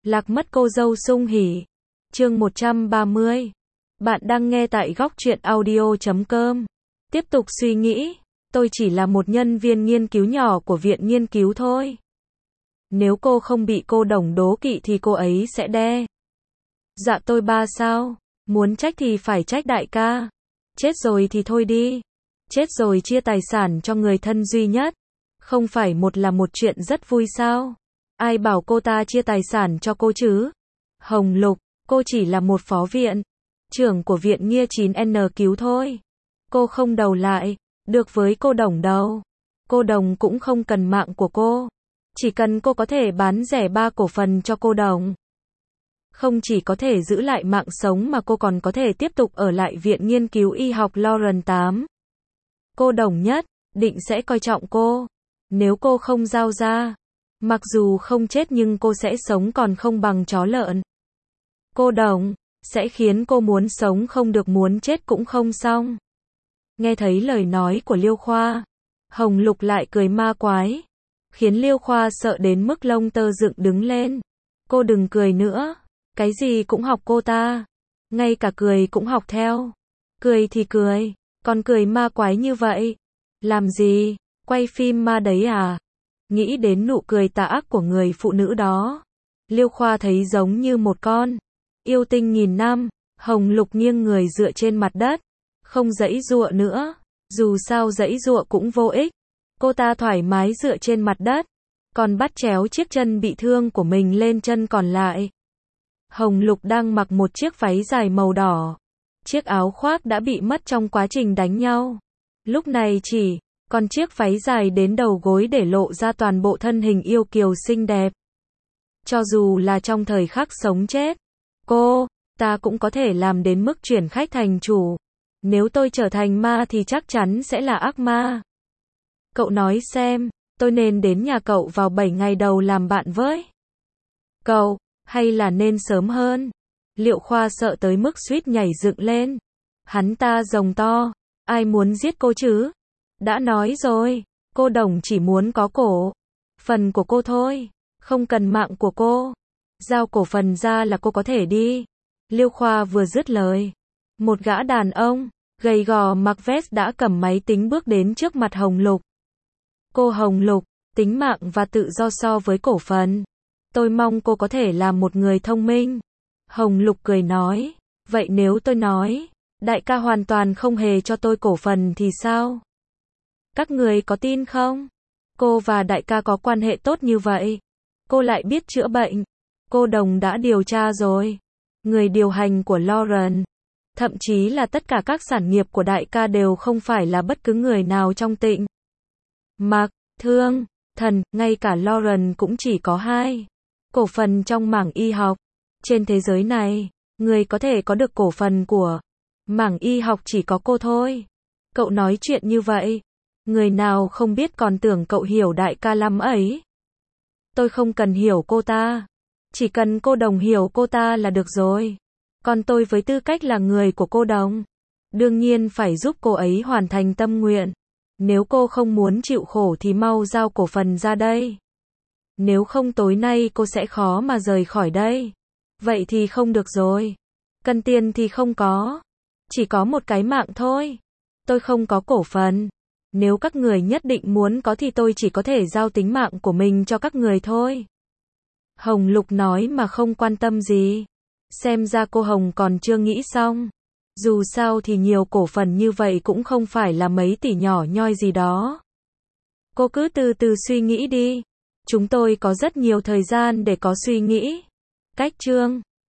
Lạc mất cô dâu sung hỉ. Chương 130. Bạn đang nghe tại góc truyện audio.com. Tiếp tục suy nghĩ, tôi chỉ là một nhân viên nghiên cứu nhỏ của viện nghiên cứu thôi. Nếu cô không bị cô Đồng đố kỵ thì cô ấy sẽ đe. Dạ tôi ba sao? Muốn trách thì phải trách đại ca. Chết rồi thì thôi đi. Chết rồi chia tài sản cho người thân duy nhất. Không phải là một chuyện rất vui sao? Ai bảo cô ta chia tài sản cho cô chứ? Hồng Lục, cô chỉ là một phó viện trưởng của viện Nghia 9N cứu thôi. Cô không đầu lại được với cô Đồng đâu. Cô Đồng cũng không cần mạng của cô. Chỉ cần cô có thể bán rẻ 3 cổ phần cho cô Đồng. Không chỉ có thể giữ lại mạng sống mà cô còn có thể tiếp tục ở lại viện nghiên cứu y học Lawrence 8. Cô Đồng nhất định sẽ coi trọng cô. Nếu cô không giao ra, mặc dù không chết nhưng cô sẽ sống còn không bằng chó lợn. Cô Đồng sẽ khiến cô muốn sống không được, muốn chết cũng không xong. Nghe thấy lời nói của Liêu Khoa, Hồng Lục lại cười ma quái, khiến Liêu Khoa sợ đến mức lông tơ dựng đứng lên. Cô đừng cười nữa, cái gì cũng học cô ta, ngay cả cười cũng học theo. Cười thì cười, còn cười ma quái như vậy. Làm gì? Quay phim ma đấy à? Nghĩ đến nụ cười tà ác của người phụ nữ đó, Liêu Khoa thấy giống như một con yêu tinh nghìn năm. Hồng Lục nghiêng người dựa trên mặt đất, không giãy giụa nữa, dù sao giãy giụa cũng vô ích. Cô ta thoải mái dựa trên mặt đất, còn bắt chéo chiếc chân bị thương của mình lên chân còn lại. Hồng Lục đang mặc một chiếc váy dài màu đỏ. Chiếc áo khoác đã bị mất trong quá trình đánh nhau. Lúc này chỉ còn chiếc váy dài đến đầu gối để lộ ra toàn bộ thân hình yêu kiều xinh đẹp. Cho dù là trong thời khắc sống chết, ta cũng có thể làm đến mức chuyển khách thành chủ. Nếu tôi trở thành ma thì chắc chắn sẽ là ác ma. Cậu nói xem, tôi nên đến nhà cậu vào 7 ngày đầu làm bạn với cậu, hay là nên sớm hơn? Liệu Khoa sợ tới mức suýt nhảy dựng lên. Hắn ta rồng to, ai muốn giết cô chứ? Đã nói rồi, cô Đồng chỉ muốn có cổ phần của cô thôi, không cần mạng của cô. Giao cổ phần ra là cô có thể đi. Liêu Khoa vừa dứt lời, một gã đàn ông gầy gò mặc vest đã cầm máy tính bước đến trước mặt Hồng Lục. Cô Hồng Lục, tính mạng và tự do so với cổ phần, tôi mong cô có thể làm một người thông minh. Hồng Lục cười nói, vậy nếu tôi nói đại ca hoàn toàn không hề cho tôi cổ phần thì sao? Các người có tin không? Cô và đại ca có quan hệ tốt như vậy, cô lại biết chữa bệnh. Cô Đồng đã điều tra rồi. Người điều hành của Lawrence, thậm chí là tất cả các sản nghiệp của đại ca đều không phải là bất cứ người nào trong Tịnh Mặc, Thương, Thần, ngay cả Lawrence cũng chỉ có 2 cổ phần trong mảng y học. Trên thế giới này, người có thể có được cổ phần của mảng y học chỉ có cô thôi. Cậu nói chuyện như vậy, người nào không biết còn tưởng cậu hiểu đại ca lắm ấy. Tôi không cần hiểu cô ta, chỉ cần cô Đồng hiểu cô ta là được rồi. Còn tôi với tư cách là người của cô Đồng, đương nhiên phải giúp cô ấy hoàn thành tâm nguyện. Nếu cô không muốn chịu khổ thì mau giao cổ phần ra đây. Nếu không tối nay cô sẽ khó mà rời khỏi đây. Vậy thì không được rồi. Cần tiền thì không có. Chỉ có một cái mạng thôi. Tôi không có cổ phần. Nếu các người nhất định muốn có thì tôi chỉ có thể giao tính mạng của mình cho các người thôi. Hồng Lục nói mà không quan tâm gì. Xem ra cô Hồng còn chưa nghĩ xong. Dù sao thì nhiều cổ phần như vậy cũng không phải là mấy tỷ nhỏ nhoi gì đó. Cô cứ từ từ suy nghĩ đi. Chúng tôi có rất nhiều thời gian để có suy nghĩ. Cách chương